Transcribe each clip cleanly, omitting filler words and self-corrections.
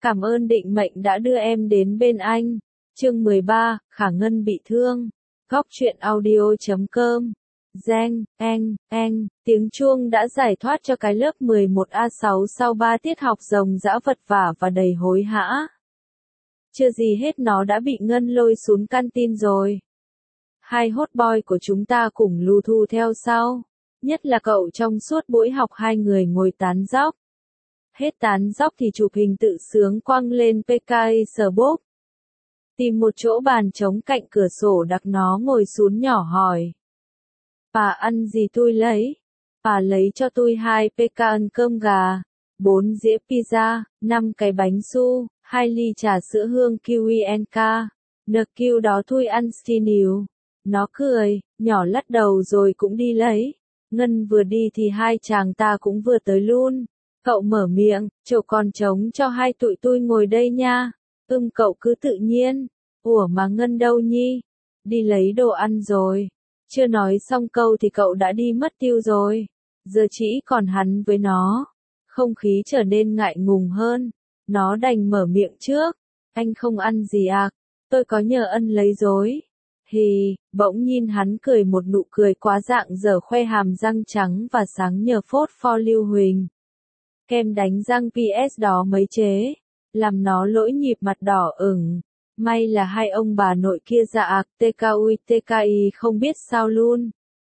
Cảm ơn định mệnh đã đưa em đến bên anh. Chương 13, Khả Ngân bị thương. Góc truyện audio.com. Giang, tiếng chuông đã giải thoát cho cái lớp 11A6 sau 3 tiết học ròng rã vật vã và đầy hối hả. Chưa gì hết nó đã bị Ngân lôi xuống canteen rồi. Hai hot boy của chúng ta cùng lù thu theo sau. Nhất là cậu trong suốt buổi học hai người ngồi tán dóc. Hết tán dóc thì chụp hình tự sướng quăng lên PKI-Facebook. Tìm một chỗ bàn trống cạnh cửa sổ đặt nó ngồi xuống nhỏ hỏi. Bà ăn gì tôi lấy? Bà lấy cho tôi 2 PK ăn cơm gà, 4 dĩa pizza, 5 cái bánh su, 2 ly trà sữa hương kiwi NQ đó tôi ăn still. Nó cười, nhỏ lắc đầu rồi cũng đi lấy. Ngân vừa đi thì hai chàng ta cũng vừa tới luôn. Cậu mở miệng, chỗ còn trống cho hai tụi tôi ngồi đây nha. Cậu cứ tự nhiên. Ủa mà Ngân đâu nhi? Đi lấy đồ ăn rồi. Chưa nói xong câu thì cậu đã đi mất tiêu rồi. Giờ chỉ còn hắn với nó. Không khí trở nên ngại ngùng hơn. Nó đành mở miệng trước. Anh không ăn gì à? Tôi có nhờ ân lấy rồi. Bỗng nhìn hắn cười một nụ cười quá dạng dở khoe hàm răng trắng và sáng nhờ phốt pho lưu huỳnh. Kem đánh răng PS đó mấy chế. Làm nó lỗi nhịp mặt đỏ ửng. May là hai ông bà nội kia dạ TKI không biết sao luôn.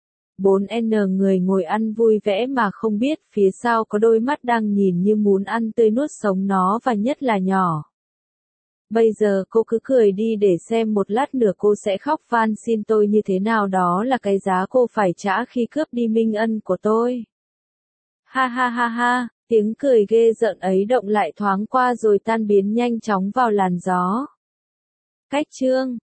4N người ngồi ăn vui vẻ mà không biết phía sau có đôi mắt đang nhìn như muốn ăn tươi nuốt sống nó và nhất là nhỏ. Bây giờ cô cứ cười đi để xem một lát nữa cô sẽ khóc van xin tôi như thế nào, đó là cái giá cô phải trả khi cướp đi minh ân của tôi. Ha ha ha ha, tiếng cười ghê rợn ấy động lại thoáng qua rồi tan biến nhanh chóng vào làn gió. Cách chương